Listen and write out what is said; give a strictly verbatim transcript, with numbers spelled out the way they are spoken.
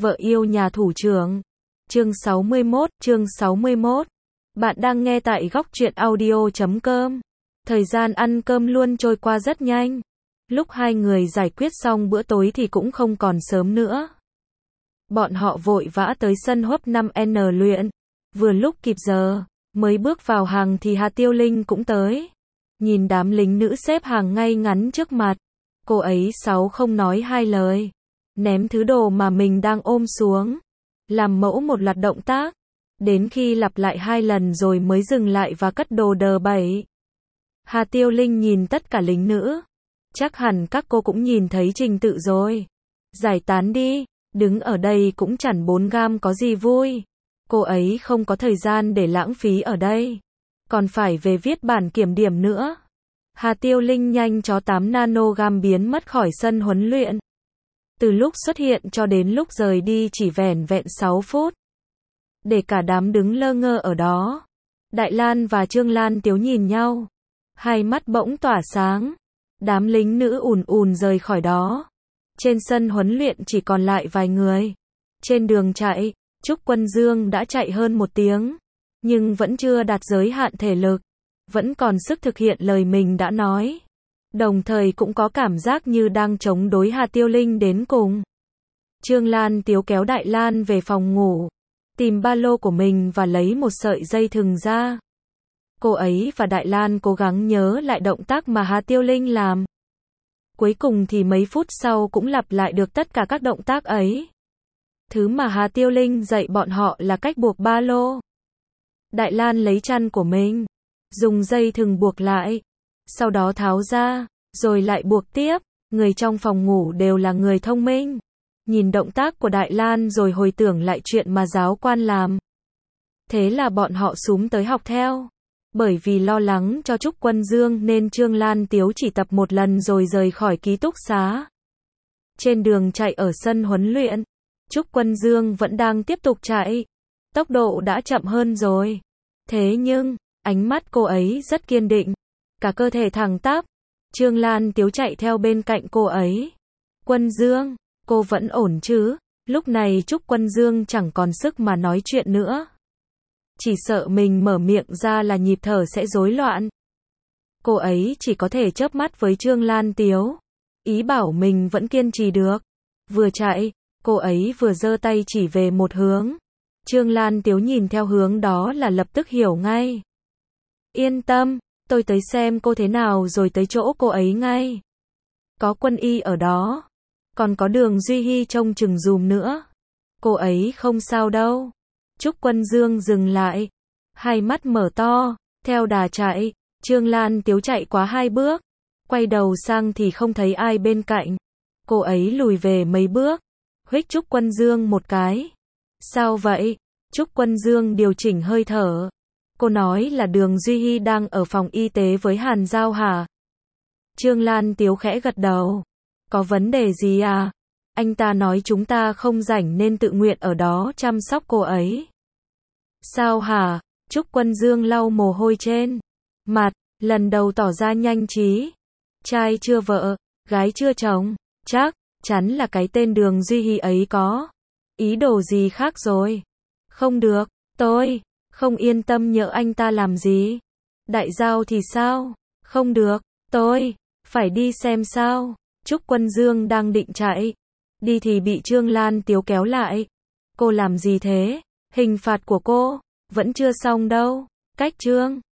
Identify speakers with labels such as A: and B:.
A: Vợ yêu nhà thủ trưởng. Chương sáu mươi mốt, chương sáu mươi mốt. Bạn đang nghe tại góc truyện audio chấm com. Thời gian ăn cơm luôn trôi qua rất nhanh. Lúc hai người giải quyết xong bữa tối thì cũng không còn sớm nữa. Bọn họ vội vã tới sân Hốp năm N luyện. Vừa lúc kịp giờ, mới bước vào hàng thì Hà Tiêu Linh cũng tới. Nhìn đám lính nữ xếp hàng ngay ngắn trước mặt. Cô ấy sáu không nói hai lời. Ném thứ đồ mà mình đang ôm xuống. Làm mẫu một loạt động tác. Đến khi lặp lại hai lần rồi mới dừng lại và cất đồ đờ bẩy. Hà Tiêu Linh nhìn tất cả lính nữ. Chắc hẳn các cô cũng nhìn thấy trình tự rồi. Giải tán đi, đứng ở đây cũng chẳng bốn gam có gì vui. Cô ấy không có thời gian để lãng phí ở đây. Còn phải về viết bản kiểm điểm nữa. Hà Tiêu Linh nhanh chó tám nanogam biến mất khỏi sân huấn luyện. Từ lúc xuất hiện cho đến lúc rời đi chỉ vẻn vẹn sáu phút. Để cả đám đứng lơ ngơ ở đó. Đại Lan và Trương Lan Tiếu nhìn nhau. Hai mắt bỗng tỏa sáng. Đám lính nữ ùn ùn rời khỏi đó. Trên sân huấn luyện chỉ còn lại vài người. Trên đường chạy, Trúc Quân Dương đã chạy hơn một tiếng. Nhưng vẫn chưa đạt giới hạn thể lực. Vẫn còn sức thực hiện lời mình đã nói. Đồng thời cũng có cảm giác như đang chống đối Hà Tiêu Linh đến cùng. Trương Lan Tiếu kéo Đại Lan về phòng ngủ. Tìm ba lô của mình và lấy một sợi dây thừng ra. Cô ấy và Đại Lan cố gắng nhớ lại động tác mà Hà Tiêu Linh làm. Cuối cùng thì mấy phút sau cũng lặp lại được tất cả các động tác ấy. Thứ mà Hà Tiêu Linh dạy bọn họ là cách buộc ba lô. Đại Lan lấy chăn của mình, dùng dây thừng buộc lại, sau đó tháo ra, rồi lại buộc tiếp. Người trong phòng ngủ đều là người thông minh. Nhìn động tác của Đại Lan rồi hồi tưởng lại chuyện mà giáo quan làm. Thế là bọn họ xúm tới học theo. Bởi vì lo lắng cho Trúc Quân Dương nên Trương Lan Tiếu chỉ tập một lần rồi rời khỏi ký túc xá. Trên đường chạy ở sân huấn luyện, Trúc Quân Dương vẫn đang tiếp tục chạy. Tốc độ đã chậm hơn rồi. Thế nhưng, ánh mắt cô ấy rất kiên định. Cả cơ thể thẳng tắp. Trương Lan Tiếu chạy theo bên cạnh cô ấy. Quân Dương, cô vẫn ổn chứ? Lúc này Trúc Quân Dương chẳng còn sức mà nói chuyện nữa. Chỉ sợ mình mở miệng ra là nhịp thở sẽ rối loạn. Cô ấy chỉ có thể chớp mắt với Trương Lan Tiếu. Ý bảo mình vẫn kiên trì được. Vừa chạy, cô ấy vừa giơ tay chỉ về một hướng. Trương Lan Tiếu nhìn theo hướng đó là lập tức hiểu ngay. Yên tâm, tôi tới xem cô thế nào rồi tới chỗ cô ấy ngay. Có Quân Y ở đó. Còn có Đường Duy Hy trông chừng giùm nữa. Cô ấy không sao đâu. Trúc Quân Dương dừng lại. Hai mắt mở to, theo đà chạy. Trương Lan Tiếu chạy quá hai bước. Quay đầu sang thì không thấy ai bên cạnh. Cô ấy lùi về mấy bước. Huých Trúc Quân Dương một cái. Sao vậy? Trúc Quân Dương điều chỉnh hơi thở. Cô nói là Đường Duy Hy đang ở phòng y tế với Hàn Giao hả? Trương Lan Tiếu khẽ gật đầu. Có vấn đề gì à? Anh ta nói chúng ta không rảnh nên tự nguyện ở đó chăm sóc cô ấy. Sao hả? Trúc Quân Dương lau mồ hôi trên mặt, lần đầu tỏ ra nhanh trí. Trai chưa vợ, gái chưa chồng, chắc chắn là cái tên Đường Duy Hy ấy có ý đồ gì khác rồi. Không được, tôi không yên tâm nhỡ anh ta làm gì. Đại Giao thì sao? Không được, tôi phải đi xem sao. Trúc Quân Dương đang định chạy đi thì bị Trương Lan Tiếu kéo lại. Cô làm gì thế? Hình phạt của cô vẫn chưa xong đâu. Cách Trương